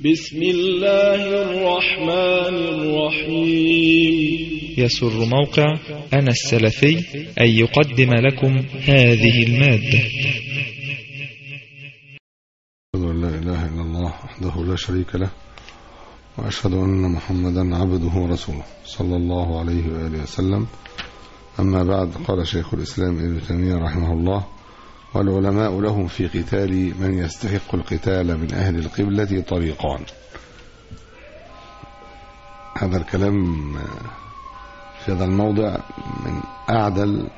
بسم الله الرحمن الرحيم. يسر موقع أنا السلفي أن يقدم لكم هذه المادة. أشهد أن لا إله إلا الله وحده لا شريك له، وأشهد أن محمدا عبده ورسوله صلى الله عليه وآله وسلم. أما بعد، قال شيخ الإسلام ابن تيمية رحمه الله: والعلماء لهم في قتال من يستحق القتال من أهل القبلة طريقان. هذا الكلام في هذا الموضع من أعدل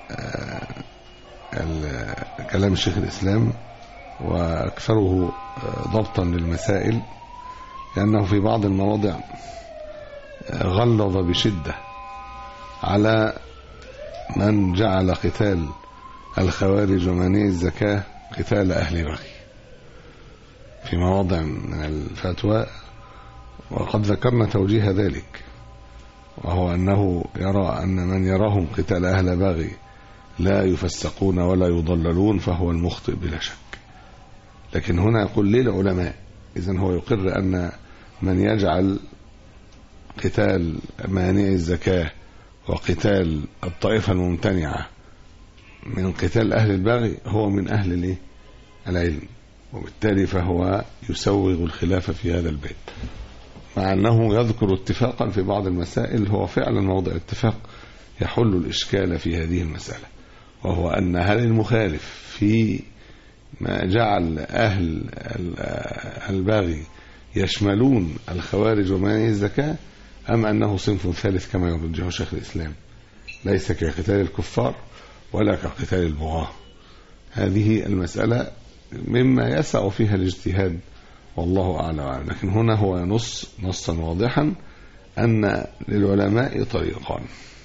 كلام شيخ الإسلام وأكثره ضبطا للمسائل، لأنه في بعض المواضع غلظ بشدة على من جعل قتال الخوارج ومانعي الزكاة قتال أهل بغي في مواضع من الفتوى، وقد ذكرنا توجيه ذلك، وهو أنه يرى أن من يراهم قتال أهل بغي لا يفسقون ولا يضللون فهو المخطئ بلا شك. لكن هنا يقول للعلماء، إذن هو يقر أن من يجعل قتال مانعي الزكاة وقتال الطائفة الممتنعة من قتال أهل البغي هو من أهل العلم، وبالتالي فهو يسوغ الخلاف في هذا البيت، مع أنه يذكر اتفاقا في بعض المسائل هو فعلا موضع اتفاق يحل الإشكال في هذه المسألة، وهو أن هل المخالف في ما جعل أهل البغي يشملون الخوارج ومانعي الزكاة، أم أنه صنف ثالث كما يرجحه شيخ الإسلام ليس كقتال الكفار ولا كقتال البغاة. هذه المسألة مما يسع فيها الاجتهاد والله أعلم. لكن هنا هو ينص نصا واضحا أن للعلماء طريقان: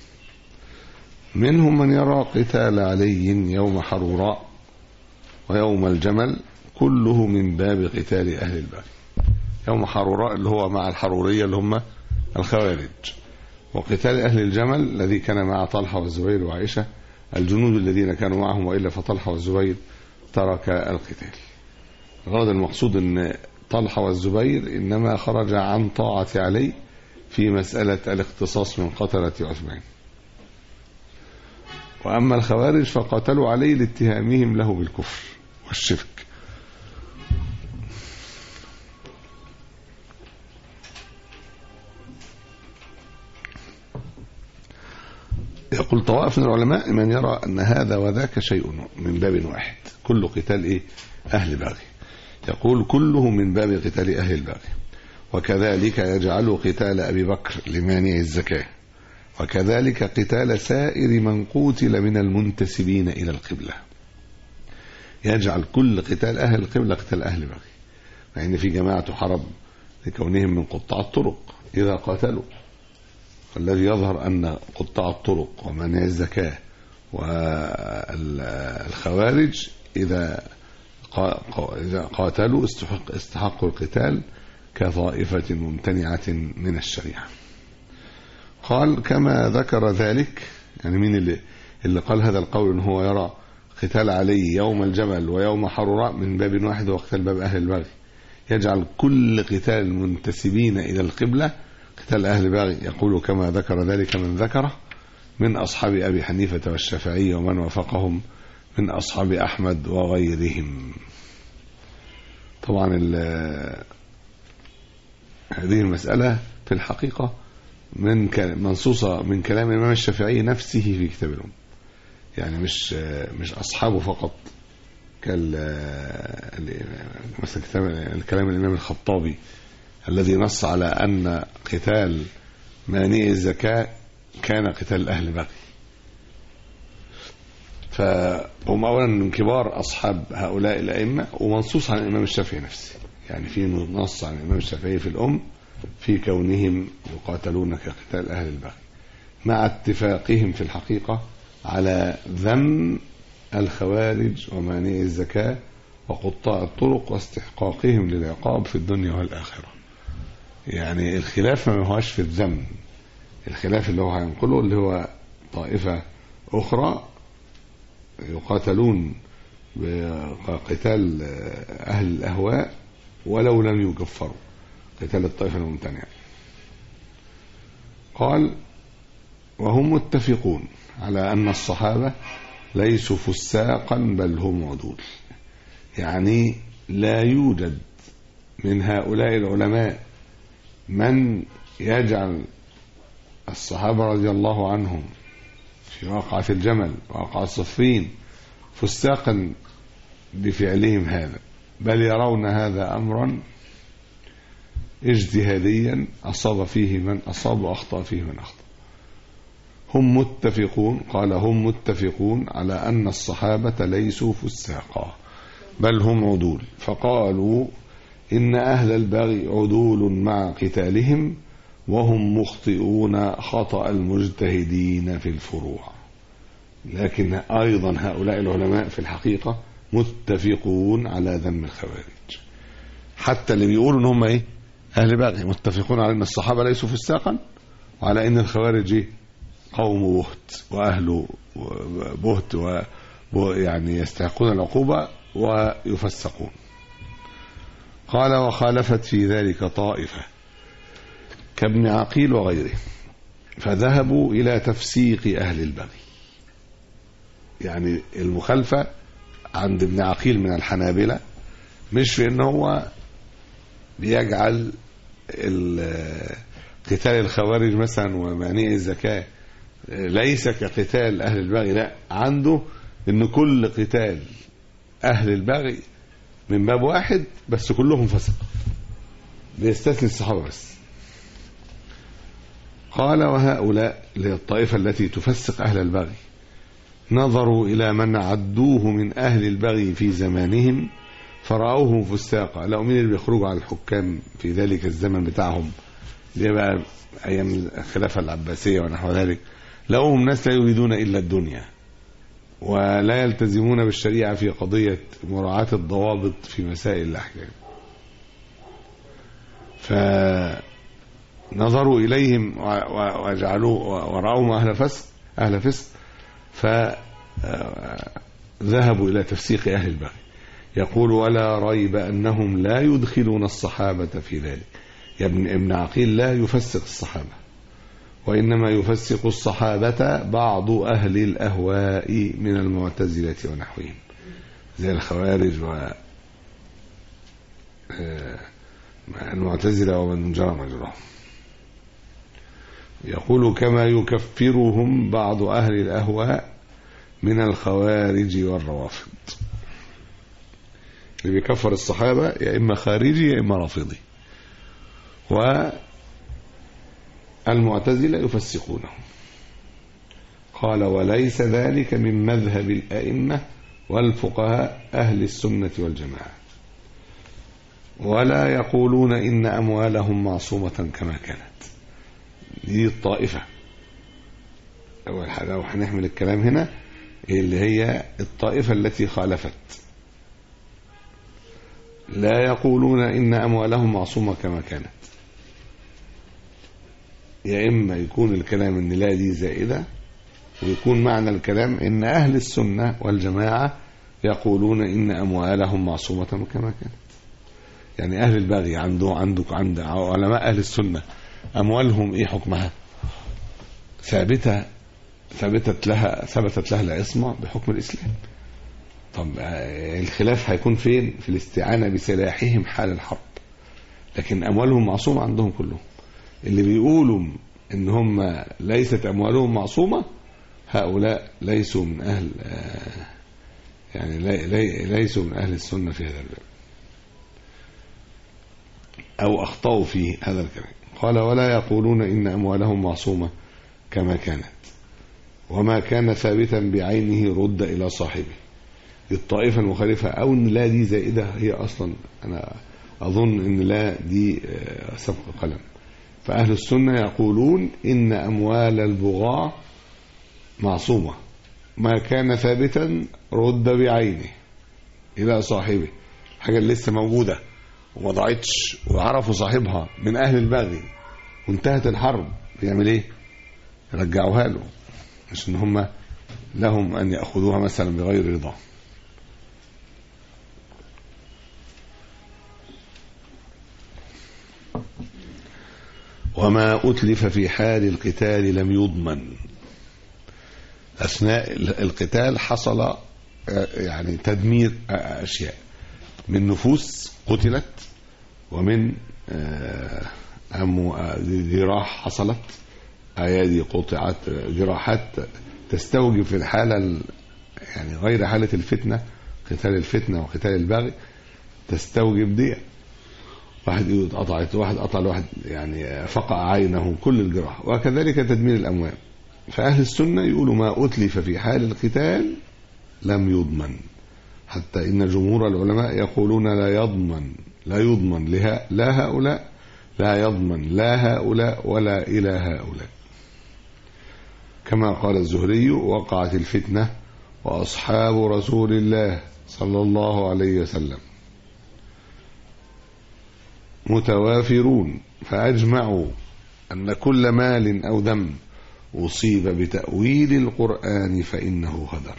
منهم من يرى قتال علي يوم حروراء ويوم الجمل كله من باب قتال أهل البغي. يوم حروراء اللي هو مع الحرورية اللي هم الخوارج، وقتال أهل الجمل الذي كان مع طلحة والزبير وعائشة الجنود الذين كانوا معهم، وإلا فطلحة والزبير ترك القتال. غرض المقصود أن طلحة والزبير إنما خرج عن طاعة علي في مسألة الاختصاص من قتلة عثمان، وأما الخوارج فقاتلوا علي لاتهامهم له بالكفر والشرك. يقول طوائف من العلماء من يرى أن هذا وذاك شيء من باب واحد، كل قتال أهل بغي، يقول كله من باب قتال أهل البغي، وكذلك يجعل قتال أبي بكر لمانع الزكاة، وكذلك قتال سائر من قتل من المنتسبين إلى القبلة. يجعل كل قتال أهل القبلة قتال أهل بغي، مع أن في جماعة حرب لكونهم من قطاع الطرق إذا قاتلوا، والذي يظهر أن قطاع الطرق ومانع الزكاة والخوارج إذا قاتلوا استحقوا القتال كطائفة ممتنعة من الشريعة. قال كما ذكر ذلك، يعني مين اللي قال هذا القول إن هو يرى قتال علي يوم الجمل ويوم حروراء من باب واحد وقتال باب أهل البغي، يجعل كل قتال المنتسبين إلى القبلة قتال أهل البغي. يقول كما ذكر ذلك من ذكره من أصحاب أبي حنيفة والشافعي ومن وافقهم من أصحاب أحمد وغيرهم. طبعا هذه المسألة في الحقيقة منصوصة من كلام الإمام الشافعي نفسه في كتاب الأم، يعني مش أصحابه فقط، مثل كلام الإمام الخطابي الذي نص على أن قتال مانعي الزكاة كان قتال أهل بغي، فهم أولا من كبار أصحاب هؤلاء الأئمة، ومنصوص عن الإمام الشافعي نفسه، يعني في نص عن الإمام الشافعي في الأم في كونهم يقاتلون كقتال أهل البغي، مع اتفاقهم في الحقيقة على ذم الخوارج ومانعي الزكاة وقطاع الطرق واستحقاقهم للعقاب في الدنيا والآخرة. يعني الخلاف ما هوش في الذم، الخلاف اللي هو هينقله اللي هو طائفة أخرى يقاتلون بقتال أهل الأهواء ولو لم يكفروا، قتال الطائفة الممتنعة. قال وهم متفقون على أن الصحابة ليسوا فساقا بل هم عدول. يعني لا يوجد من هؤلاء العلماء من يجعل الصحابة رضي الله عنهم في واقعة الجمل وواقعة صفين فساقا بفعلهم هذا، بل يرون هذا أمرا اجتهاديا أصاب فيه من أصاب وأخطأ فيه من أخطأ. هم متفقون، قال هم متفقون على أن الصحابة ليسوا فساقا بل هم عدول، فقالوا إن أهل البغي عدول مع قتالهم وهم مخطئون خطأ المجتهدين في الفروع. لكن أيضا هؤلاء العلماء في الحقيقة متفقون على ذم الخوارج، حتى اللي بيقولوا ان هم اهل بغي متفقون على ان الصحابه ليسوا فساقا وعلى ان الخوارج قوم بهت واهل بهت يعني يستحقون العقوبه ويفسقون. قال وخالفت في ذلك طائفه كابن عقيل وغيره فذهبوا الى تفسيق اهل البغي. يعني المخالفه عند ابن عقيل من الحنابلة مش في ان هو بيجعل قتال الخوارج مثلا ومانع الزكاة ليس كقتال اهل البغي، لا، عنده ان كل قتال اهل البغي من باب واحد بس كلهم فسق، بيستثني الصحابة بس. قال وهؤلاء للطائفة التي تفسق اهل البغي نظروا إلى من عدوه من أهل البغي في زمانهم فرأوهم فساقا. لو مين اللي بيخرجوا على الحكام في ذلك الزمن بتاعهم اللي بقى أيام الخلافة العباسية ونحو ذلك، لقوهم ناس لا يريدون إلا الدنيا ولا يلتزمون بالشريعة في قضية مراعاة الضوابط في مسائل الأحكام، فنظروا إليهم وجعلوا ورأوهم أهل فسق فذهبوا إلى تفسيق أهل البغي. يقول ولا ريب أنهم لا يدخلون الصحابة في ذلك. يا ابن عقيل لا يفسق الصحابة، وإنما يفسق الصحابة بعض أهل الأهواء من المعتزلة ونحوهم زي الخوارج والمعتزلة ومن جرى مجراهم. يقول كما يكفرهم بعض أهل الأهواء من الخوارج والروافض. اللي بيكفر الصحابة يا إما خارجي يا إما رافضي، والمعتزلة يفسقونهم. قال وليس ذلك من مذهب الأئمة والفقهاء أهل السنة والجماعة، ولا يقولون إن أموالهم معصومة كما كانت. دي الطائفة أول حاجة لو هنحمل الكلام هنا اللي هي الطائفة التي خالفت، لا يقولون إن أموالهم معصومة كما كانت. يا إما يكون الكلام إن لا دي زائدة، ويكون معنى الكلام إن أهل السنة والجماعة يقولون إن أموالهم معصومة كما كانت. يعني أهل البغي عند علماء أهل السنة أموالهم إيه حكمها؟ ثبتت لها العصمة بحكم الإسلام. طب الخلاف هيكون فين؟ في الاستعانة بسلاحهم حال الحرب، لكن أموالهم معصومة عندهم كلهم. اللي بيقولوا إن هم ليست أموالهم معصومة هؤلاء ليسوا من أهل يعني ليسوا من أهل السنة في هذا الباب، أو أخطأوا في هذا الكلام. قال ولا يقولون إن أموالهم معصومة كما كانت، وما كان ثابتا بعينه رد إلى صاحبه. الطائفة المخالفة أو إن لا دي زائدة، هي أصلا أنا أظن إن لا دي سبق قلم. فأهل السنة يقولون إن أموال البغاة معصومة، ما كان ثابتا رد بعينه إلى صاحبه. حاجة اللي لسه موجودة وما ضاعتش وعرفوا صاحبها من أهل البغي وانتهت الحرب، بيعمل إيه؟ رجعوها له، مش إن هم لهم أن يأخذوها مثلا بغير رضا. وما أتلف في حال القتال لم يضمن. أثناء القتال حصل يعني تدمير أشياء، من نفوس قتلت، ومن جراح حصلت، أيادي قطعت، جراحات تستوجب في الحالة يعني غير حالة الفتنة، قتال الفتنة وقتال البغي تستوجب دي، واحد ايده اتقطعت، واحد قطع لواحد يعني فقع عينه، كل الجراح، وكذلك تدمير الأموال. فأهل السنة يقولوا ما أتلف في حال القتال لم يضمن، حتى إن جمهور العلماء يقولون لا يضمن لا هؤلاء، لا يضمن لا هؤلاء ولا إلى هؤلاء. كما قال الزهري: وقعت الفتنة وأصحاب رسول الله صلى الله عليه وسلم متوافرون فأجمعوا أن كل مال أو دم أصيب بتأويل القرآن فإنه غدر.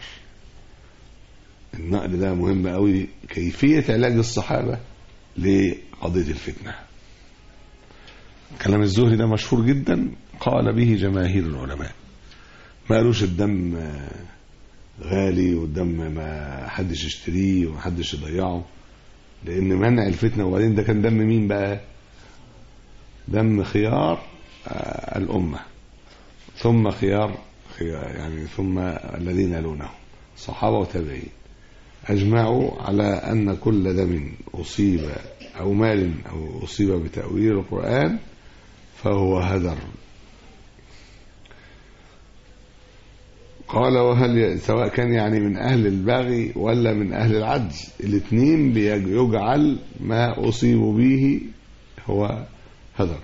النقل ده مهم قوي، كيفية علاج الصحابة لقضية الفتنة. كلام الزهري ده مشهور جدا، قال به جماهير العلماء، ما قالوش الدم غالي والدم ما حدش يشتريه ومحدش يضيعه، لأن منع الفتنة. وبعدين ده كان دم مين بقى؟ دم خيار الأمة، ثم خيار يعني ثم الذين يلونهم صحابة وتابعين، أجمعوا على أن كل دم أصيب أو مال أو أصيب بتأويل القرآن فهو هدر. قال: وهل سواء كان يعني من أهل البغي ولا من أهل العدل، الاثنين بيجعل ما أصيبوا به هو هدر.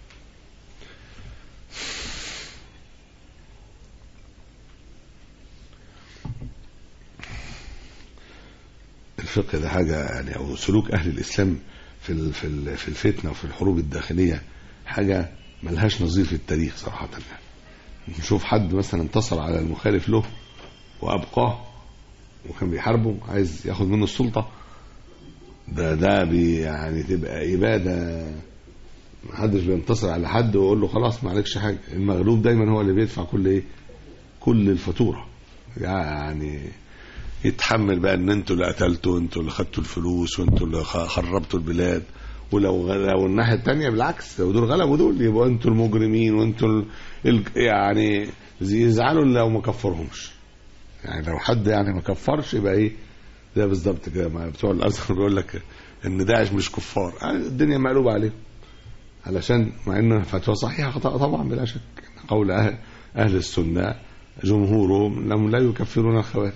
الفقه ده حاجة يعني، أو سلوك أهل الإسلام في الفتنة وفي الحروب الداخلية حاجة ملهاش نظير في التاريخ صراحة. نشوف حد مثلا انتصر على المخالف له وأبقاه وكان بيحاربه عايز ياخد منه السلطة، ده يعني تبقى إبادة. محدش بينتصر على حد ويقول له خلاص ما عليكش حاجة. المغلوب دايما هو اللي بيدفع كل الفاتورة، يعني يتحمل بقى ان انتوا اللي قتلتوا، انتوا اللي خدتوا الفلوس، وانتوا اللي خربتوا البلاد. ولو الناحية التانية بالعكس، لو دول غلبوا دول يبقوا انتوا المجرمين، وانتوا يعني يزعلوا لو ما كفرهمش. يعني لو حد يعني ما كفرش يبقى ايه ده بالظبط كده، ما بتوع الازهر بيقول لك ان داعش مش كفار، الدنيا مقلوبة عليهم، علشان مع ان فتوى صحيحة خطأ طبعا بلا شك. قول اهل السنة جمهورهم لم لا يكفرون الخوارج،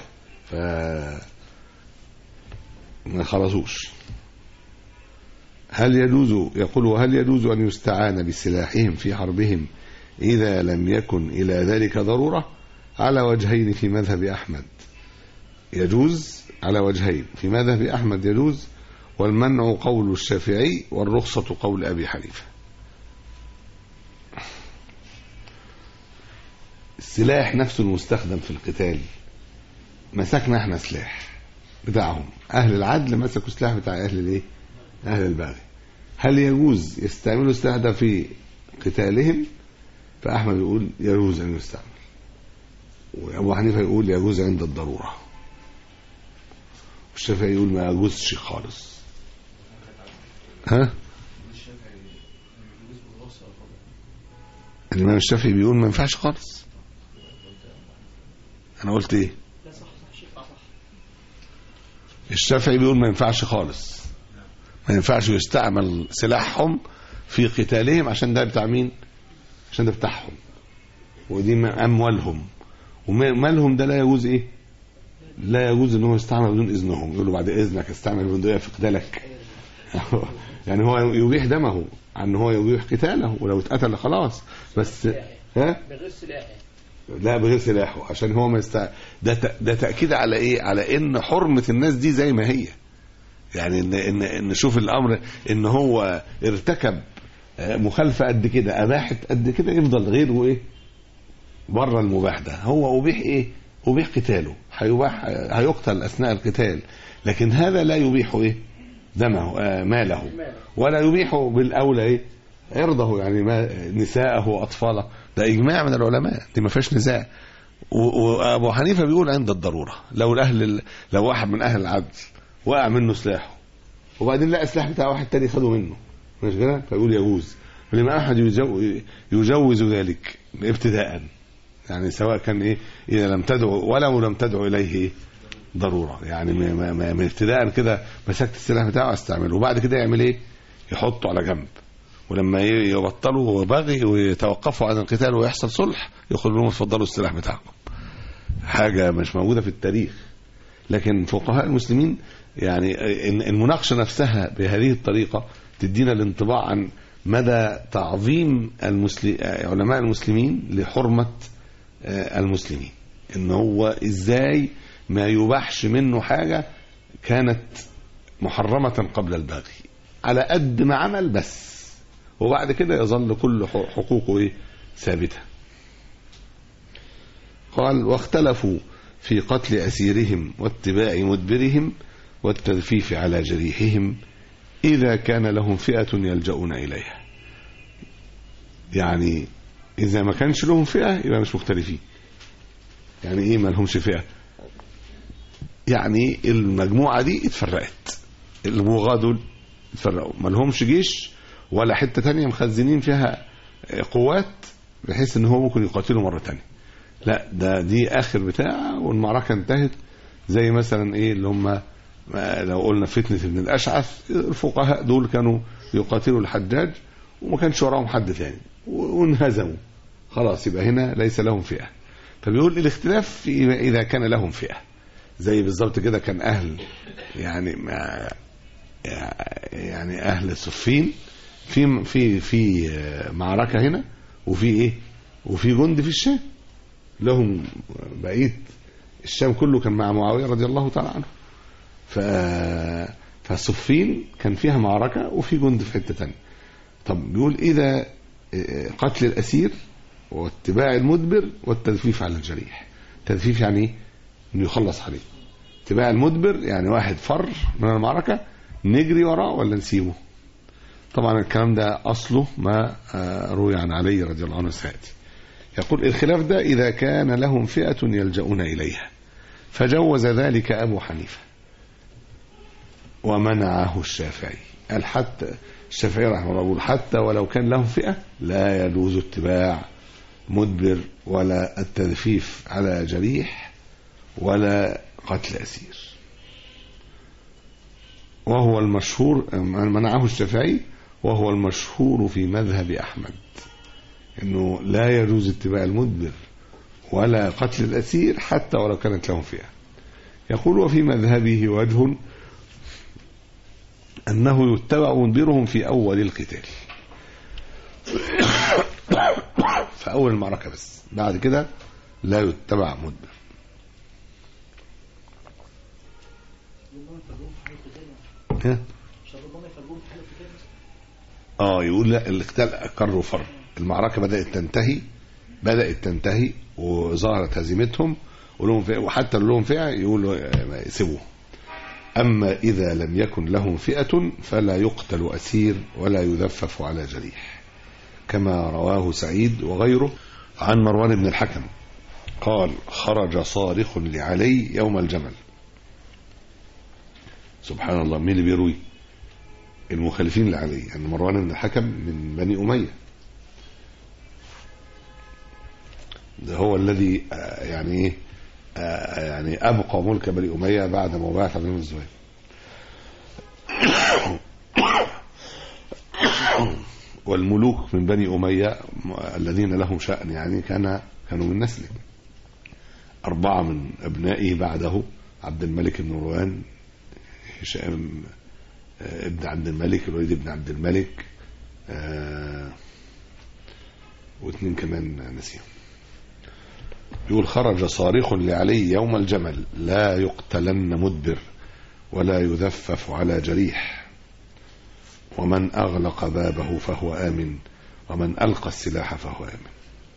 ما خلصوش. هل يجوز أن يستعان بسلاحهم في حربهم إذا لم يكن إلى ذلك ضرورة؟ على وجهين في مذهب أحمد يجوز، على وجهين في مذهب أحمد يجوز، والمنع قول الشافعي والرخصة قول أبي حنيفة. السلاح نفسه المستخدم في القتال، مسكنا احنا سلاح بتاعهم، اهل العدل مسكوا سلاح بتاع اهل البغي، هل يجوز يستعملوا السلاح ده في قتالهم؟ فاحمد يقول يجوز ان يستعمل، وابو حنيفه يقول يجوز عند الضروره، والشافعي يقول ما يجوزش خالص. الامام الشافعي بيقول ما ينفعش خالص. انا قلت ايه؟ الشافعي بيقول ما ينفعش خالص، ما ينفعش يستعمل سلاحهم في قتالهم، عشان ده بتاع مين؟ عشان ده بتاعهم، ودي أموالهم، ومالهم ده لا يجوز ايه؟ لا يجوز ان هو يستعمل بدون اذنهم. يقول له بعد اذنك استعمل البندقية في قتالك. يعني هو يبيح دمه عن هو يبيح قتاله، ولو اتقتل خلاص، بس بغير سلاحه، لا بغير سلاحه، عشان هو ما ده تأكيد على ايه؟ على ان حرمة الناس دي زي ما هي. يعني ان نشوف الامر ان هو ارتكب مخالفة قد كده، اباحت قد كده، يفضل غيره ايه؟ بره المباح ده. هو ابيح ايه؟ ابيح قتاله، هيقتل اثناء القتال، لكن هذا لا يبيح ايه؟ دمه ماله، ولا يبيح بالاولى ايه؟ عرضه، يعني ما نساءه وأطفاله، ده إجماع من العلماء، دي ما فيهاش نزاع. وأبو حنيفة بيقول عند الضرورة، لو واحد من أهل العدل وقع منه سلاحه وبعدين لقى السلاح بتاع واحد تاني خده منه، مش كده؟ فيقول يجوز. والإمام أحمد يجوز ذلك ابتداء، يعني سواء كان إيه، إذا لم تدعو ولو لم تدعو إليه ضرورة، يعني من ابتداء كده مسكت السلاح بتاعه استعمله، وبعد كده يعمل إيه؟ يحطه على جنب، ولما يبطلوا وباغي ويتوقفوا عن القتال ويحصل صلح يقول لهم اتفضلوا السلاح بتاعكم. حاجة مش موجودة في التاريخ، لكن فقهاء المسلمين يعني المناقشة نفسها بهذه الطريقة تدينا الانطباع عن مدى تعظيم علماء المسلمين لحرمة المسلمين، ان هو ازاي ما يباحش منه حاجة كانت محرمة قبل الباغي على قد ما عمل بس، وبعد كده يظل كل حقوقه ثابتة. قال واختلفوا في قتل أسيرهم واتباع مدبرهم والتلفيف على جريحهم إذا كان لهم فئة يلجؤون إليها. يعني إذا ما كانش لهم فئة يبقى مش مختلفين. يعني إيه ما لهمش فئة؟ يعني المجموعة دي اتفرقت، البغاة دول اتفرقوا، ما لهمش جيش ولا حتة تانية مخزنين فيها قوات بحيث ان هو ممكن يقاتلوا مرة تانية، لا دي آخر بتاع والمعركة انتهت. زي مثلا ايه اللي هم لو قلنا فتنة ابن الأشعث، الفقهاء دول كانوا يقاتلوا الحجاج وما كانش وراهم حد ثاني وانهزموا، خلاص يبقى هنا ليس لهم فئة. فبيقول الاختلاف إذا كان لهم فئة، زي بالظبط كده كان أهل يعني أهل صفين في معركة هنا، وفي إيه، وفي جند في الشام لهم بقية الشام كله كان مع معاوية رضي الله تعالى عنه. فصفين كان فيها معركة وفي جند في حتة تانية. طب بيقول إذا قتل الأسير واتباع المدبر والتلفيف على الجريح. تلفيف يعني إيه؟ إنه يخلص عليه. اتباع المدبر يعني واحد فر من المعركة نجري وراه ولا نسيبه. طبعا الكلام ده أصله ما روي عن علي رضي الله عنه سيأتي. يقول الخلاف ده إذا كان لهم فئة يلجؤون إليها، فجوز ذلك أبو حنيفة ومنعه الشافعي. حتى الشافعي رحمه الله يقول حتى ولو كان لهم فئة لا يجوز اتباع مدبر ولا التلفيف على جريح ولا قتل أسير. وهو المشهور، منعه الشافعي وهو المشهور في مذهب أحمد إنه لا يجوز اتباع المدبر ولا قتل الأسير حتى ولو كانت لهم فئة. يقول وفي مذهبه وجه أنه يتبع مدبرهم في أول القتال في أول المعركة بس، بعد كده لا يتبع مدبر. يقول لا القتال أكر وفر، المعركة بدأت تنتهي وظهرت هزيمتهم وحتى لهم فئة يقولوا سيبوه. أما إذا لم يكن لهم فئة فلا يقتل أسير ولا يذفف على جريح، كما رواه سعيد وغيره عن مروان بن الحكم قال خرج صارخ لعلي يوم الجمل. سبحان الله، مين اللي بيروي؟ المخالفين لعلي، يعني مروان بن الحكم من بني أمية، ده هو الذي يعني أبقى ملك بني أمية بعد موبعة عبد الله بن الزبير. والملوك من بني أمية الذين لهم شأن يعني كانوا من نسله. 4 من أبنائه بعده عبد الملك بن مروان، هشام ابن عبد الملك، الوليد ابن عبد الملك، و2 كمان نسيهم. يقول خرج صارخ لعلي يوم الجمل لا يقتلن مدبر ولا يذفف على جريح، ومن أغلق بابه فهو آمن ومن ألقى السلاح فهو آمن.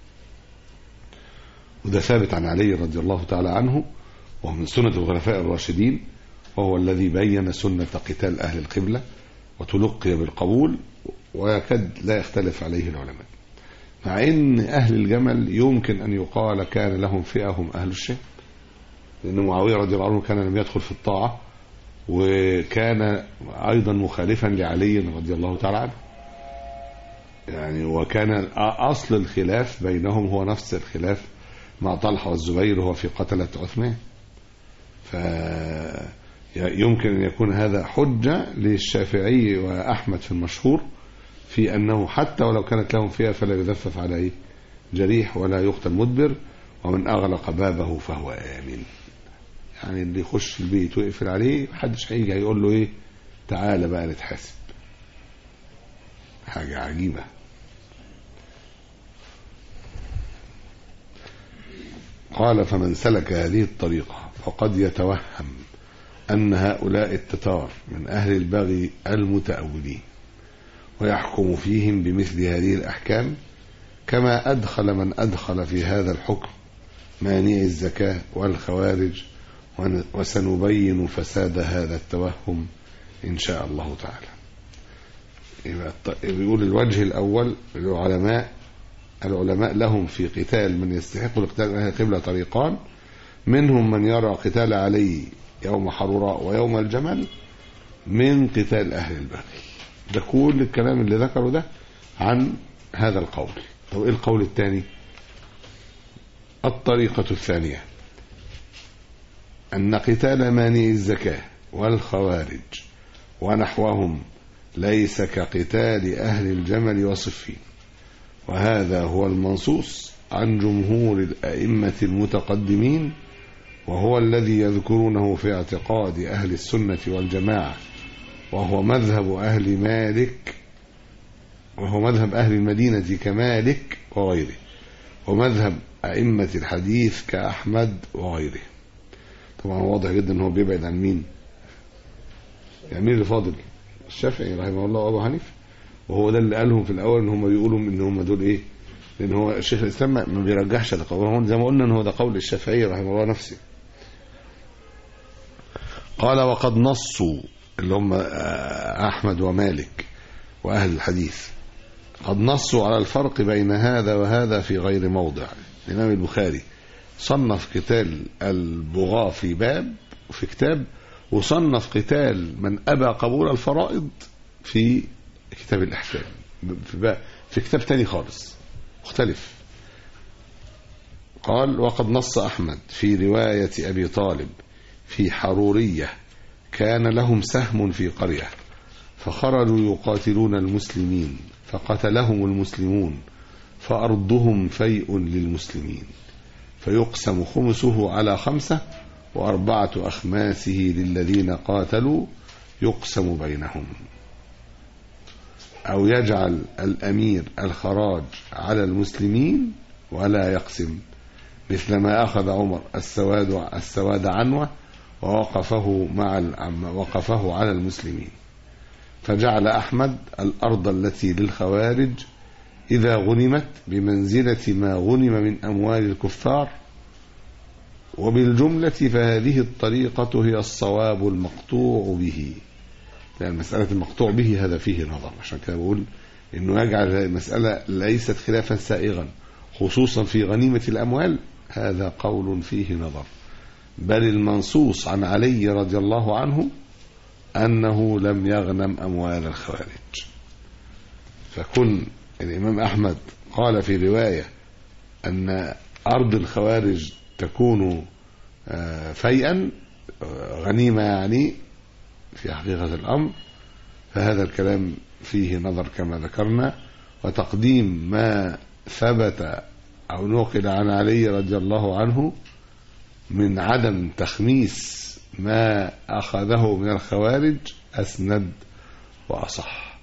وده ثابت عن علي رضي الله تعالى عنه، وهو من سنة الخلفاء الراشدين، وهو الذي بين سنة قتال أهل القبلة وتلقي بالقبول، ويكاد لا يختلف عليه العلماء. مع ان اهل الجمل يمكن ان يقال كان لهم فئة هم اهل الشام، لان معاوية رضي الله عنه كان لم يدخل في الطاعة، وكان ايضا مخالفا لعلي رضي الله تعالى عنه يعني، وكان اصل الخلاف بينهم هو نفس الخلاف مع طلحة والزبير وهو في قتلة عثمان. فيمكن أن يكون هذا حجة للشافعي وأحمد في المشهور في أنه حتى ولو كانت لهم فيها فلا يذفف عليه جريح ولا يقتل مدبر، ومن أغلق بابه فهو آمن. يعني اللي يخش البيت ويقفل عليه محدش هيجي هيقول له إيه تعالى بقى نتحاسب. حاجة عجيبة. قال فمن سلك هذه الطريقة فقد يتوهم أن هؤلاء التتار من أهل البغي المتأولين، ويحكم فيهم بمثل هذه الأحكام، كما أدخل من أدخل في هذا الحكم مانع الزكاة والخوارج، وسنبين فساد هذا التوهم إن شاء الله تعالى. يقول الوجه الأول العلماء لهم في قتال من يستحق القتال أهل القبلة طريقان، منهم من يرى قتال علي يوم حروراء ويوم الجمل من قتال أهل البغي. ده كل الكلام اللي ذكره ده عن هذا القول. طب إيه القول الثاني؟ الطريقة الثانية أن قتال مانع الزكاة والخوارج ونحوهم ليس كقتال أهل الجمل وصفين، وهذا هو المنصوص عن جمهور الأئمة المتقدمين، وهو الذي يذكرونه في اعتقاد أهل السنة والجماعة، وهو مذهب أهل مالك، وهو مذهب أهل المدينة كمالك وغيره، ومذهب أئمة الحديث كأحمد وغيره. طبعا واضح جدا أنه بيبعد عن مين؟ يعني مين اللي فاضل؟ الشافعي رحمه الله وأبو حنيفة، وهو ده اللي قالهم في الأول إن هم بيقولوا إن هم دول إيه؟ لأن هو الشيخ الإسلام ما بيرجحش لقوله، زي ما قلنا إن هو ده قول الشافعي رحمه الله نفسه. قال وقد نصوا اللي هم أحمد ومالك وأهل الحديث، قد نصوا على الفرق بين هذا وهذا في غير موضع. الإمام البخاري صنف قتال البغاة في باب وفي كتاب، وصنف قتال من أبى قبول الفرائض في كتاب الأحكام في كتاب تاني خالص مختلف. قال وقد نص أحمد في رواية أبي طالب في حرورية كان لهم سهم في قرية فخرجوا يقاتلون المسلمين فقتلهم المسلمون فأرضهم فيء للمسلمين، فيقسم خمسه على 5 و4 أخماسه للذين قاتلوا يقسم بينهم، أو يجعل الأمير الخراج على المسلمين ولا يقسم، مثل ما أخذ عمر السواد عنوة ووقفه على المسلمين. فجعل أحمد الأرض التي للخوارج إذا غنمت بمنزلة ما غنم من أموال الكفار، وبالجملة فهذه الطريقة هي الصواب المقطوع به. لأن مسألة المقطوع به هذا فيه نظر، عشان كده بقول إنه يجعل المسألة ليست خلافا سائغا خصوصا في غنيمة الأموال، هذا قول فيه نظر. بل المنصوص عن علي رضي الله عنه أنه لم يغنم أموال الخوارج. فكن الإمام أحمد قال في رواية أن أرض الخوارج تكون فيئا غنيمة يعني في حقيقة الأمر، فهذا الكلام فيه نظر كما ذكرنا. وتقديم ما ثبت أو نقل عن علي رضي الله عنه من عدم تخميس ما أخذه من الخوارج أسند وأصح.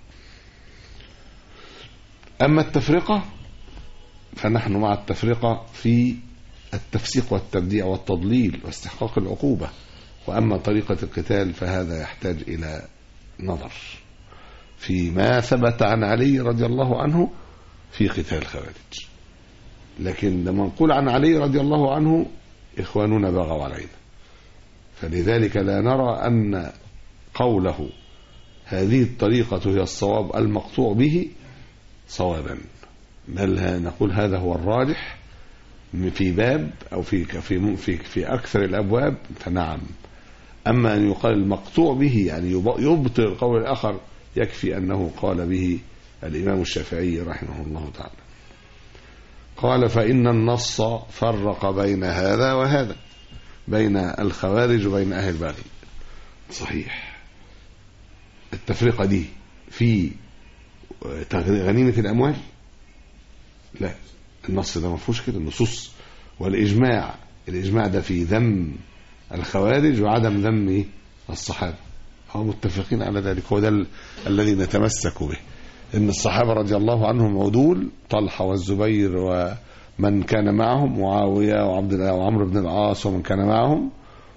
أما التفرقة فنحن مع التفرقة في التفسيق والتبديع والتضليل واستحقاق العقوبة، وأما طريقة القتال فهذا يحتاج إلى نظر في ما ثبت عن علي رضي الله عنه في قتال الخوارج. لكن لما نقول عن علي رضي الله عنه إخواننا بغوا علينا، فلذلك لا نرى أن قوله هذه الطريقة هي الصواب المقطوع به صوابا، بل نقول هذا هو الراجح في باب أو في أكثر الأبواب فنعم. أما أن يقال المقطوع به يعني يبطل قول الآخر، يكفي أنه قال به الإمام الشافعي رحمه الله تعالى. قال فإن النص فرق بين هذا وهذا، بين الخوارج وبين أهل البغي. صحيح التفرقة دي في غنيمة الأموال؟ لا، النص ده ما فيهوش كده. النصوص والإجماع، الإجماع ده في ذم الخوارج وعدم ذم الصحابة، هم متفقين على ذلك. هو ده الذي نتمسك به، إن الصحابة رضي الله عنهم عدول، طلحة والزبير ومن كان معهم، معاوية وعبد الله وعمرو بن العاص ومن كان معهم،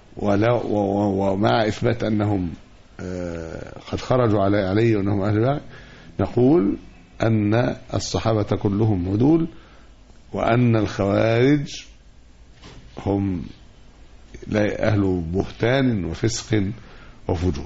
ومع إثبات أنهم قد خرجوا عليه وأنهم أهل بغي، نقول أن الصحابة كلهم عدول، وأن الخوارج هم أهل بهتان وفسق وفجور.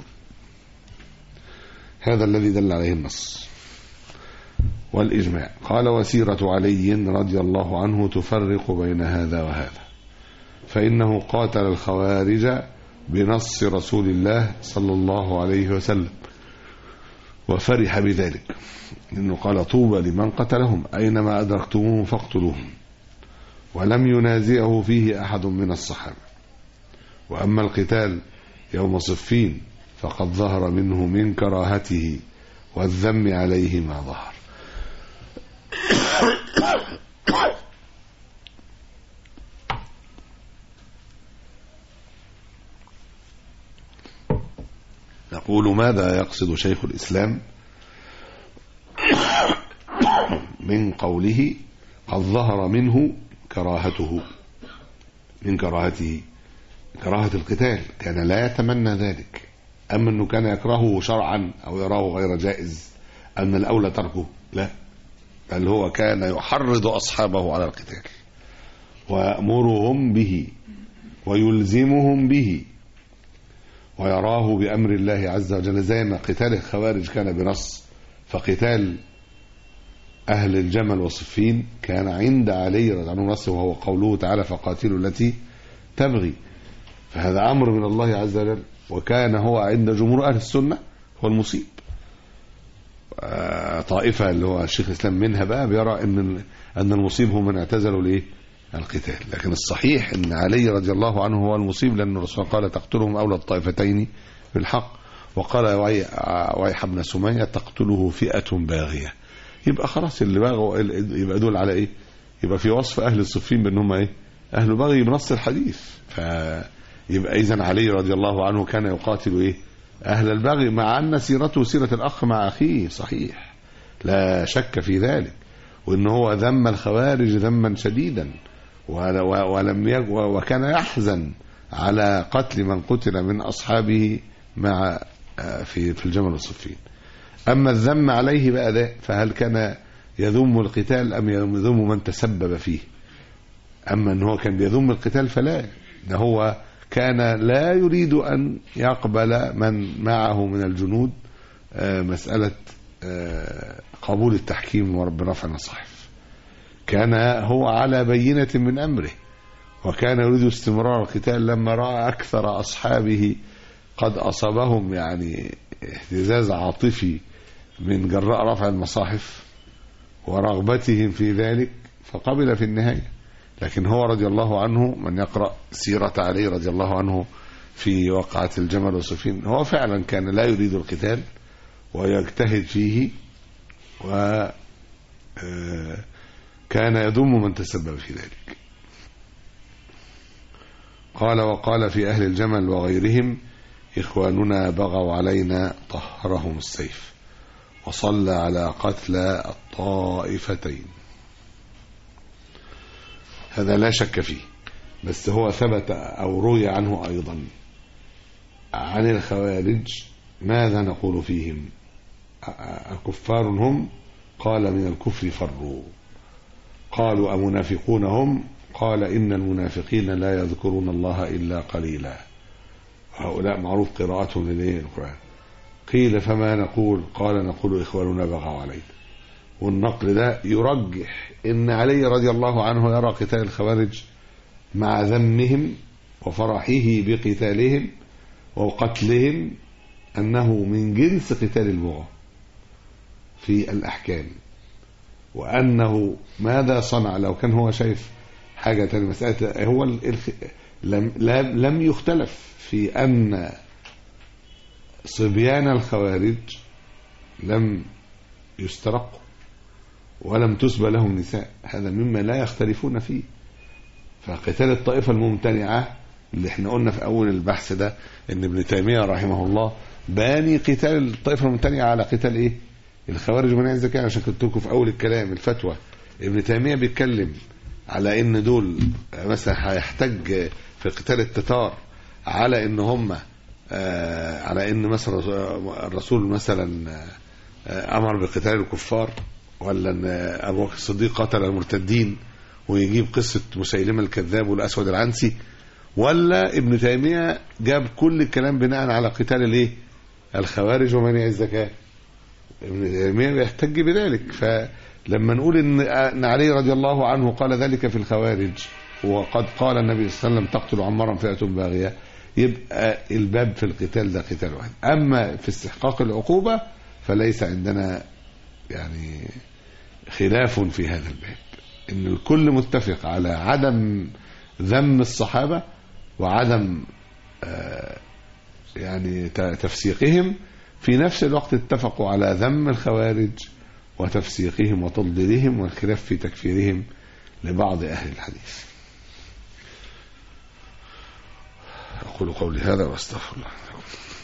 هذا الذي دل عليه النص والإجماع. قال وسيرة علي رضي الله عنه تفرق بين هذا وهذا، فإنه قاتل الخوارج بنص رسول الله صلى الله عليه وسلم وفرح بذلك، إنه قال طوبى لمن قتلهم أينما أدركتموهم فاقتلوهم، ولم ينازعه فيه أحد من الصحابة. وأما القتال يوم صفين فقد ظهر منه من كراهته والذم عليه ما ظهر. نقول ماذا يقصد شيخ الإسلام من قوله قد ظهر منه كراهته؟ من كراهته كراهة القتال، كان لا يتمنى ذلك. أما أنه كان يكرهه شرعا أو يراه غير جائز أن الأولى تركه، لا، بل هو كان يحرض أصحابه على القتال ويأمرهم به ويلزمهم به ويراه بأمر الله عز وجل، زي ما قتال الخوارج كان بنص، فقتال أهل الجمل وصفين كان عند علي رضي الله عنه نص، وهو قوله تعالى فقاتلوا التي تبغي، فهذا أمر من الله عز وجل، وكان هو عند جمهور أهل السنة هو المصيب. طائفة اللي هو الشيخ الإسلام منها بقى بيرى أن المصيب هم من اعتزلوا ليه القتال، لكن الصحيح أن علي رضي الله عنه هو المصيب، لأن الرسول قال تقتلهم أولى الطائفتين بالحق، وقال ويح ابن سمية تقتله فئة باغية. يبقى خلاص اللي باغوا يبقى دول على إيه؟ يبقى في وصف أهل الصفين بأنهم إيه؟ أهل بغي بنص الحديث. فيبقى إذن علي رضي الله عنه كان يقاتل إيه؟ أهل البغي، مع أن سيرته سيرة الأخ مع أخيه، صحيح لا شك في ذلك، وإنه هو ذم الخوارج ذما شديدا، وكان يحزن على قتل من قتل من أصحابه مع في الجمل والصفين. أما الذم عليه بقى ده، فهل كان يذم القتال أم يذم من تسبب فيه؟ أما أنه كان بيذم القتال فلا، ده هو كان لا يريد أن يقبل من معه من الجنود مسألة قبول التحكيم برفع المصاحف، كان هو على بينة من أمره، وكان يريد استمرار القتال. لما رأى أكثر أصحابه قد أصابهم يعني اهتزاز عاطفي من جراء رفع المصاحف ورغبتهم في ذلك، فقبل في النهاية. لكن هو رضي الله عنه، من يقرأ سيرة علي رضي الله عنه في وقعة الجمل والصفين، هو فعلا كان لا يريد القتال ويجتهد فيه، وكان يذم من تسبب في ذلك. قال وقال في أهل الجمل وغيرهم إخواننا بغوا علينا طهرهم السيف وصلى على قتلى الطائفتين. هذا لا شك فيه، بس هو ثبت أو روي عنه أيضا عن الخوارج. ماذا نقول فيهم؟ أكفار هم؟ قال من الكفر فروا. قالوا أمنافقون هم؟ قال إن المنافقين لا يذكرون الله إلا قليلا. هؤلاء معروف قراءتهم للقرآن. قيل فما نقول؟ قال نقول إخواننا بغوا علينا. والنقل ده يرجح إن علي رضي الله عنه يرى قتال الخوارج مع ذمهم وفرحه بقتالهم وقتلهم أنه من جنس قتال البغاة في الأحكام، وأنه ماذا صنع لو كان هو شايف حاجة تانية. مسألة هو لم يختلف في أن صبيان الخوارج لم يسترقوا ولم تسبى لهم نساء، هذا مما لا يختلفون فيه. فقتال الطائفة الممتنعة اللي احنا قلنا في أول البحث ده ان ابن تيمية رحمه الله باني قتال الطائفة الممتنعة على قتال ايه؟ الخوارج ومنع الزكاة. عشان كنت لكم في أول الكلام الفتوى ابن تيمية بيتكلم على ان دول مثلا هيحتج في قتال التتار على ان هم على ان مثلا الرسول مثلا امر بقتال الكفار، ولا ان ابو بكر الصديق قتل المرتدين ويجيب قصة مسيلمة الكذاب والاسود العنسي، ولا ابن تيمية جاب كل الكلام بناء على قتال الايه؟ الخوارج ومنع الزكاة. ابن تيمية بيحتج بذلك. فلما نقول ان علي رضي الله عنه قال ذلك في الخوارج وقد قال النبي صلى الله عليه وسلم تقتل عمارا فئة باغية، يبقى الباب في القتال ده قتال واحد. اما في استحقاق العقوبة فليس عندنا يعني خلاف في هذا الباب، ان الكل متفق على عدم ذم الصحابة وعدم يعني تفسيقهم. في نفس الوقت اتفقوا على ذم الخوارج وتفسيقهم وتضليلهم والخلاف في تكفيرهم لبعض أهل الحديث. أقول قولي هذا واستغفر الله.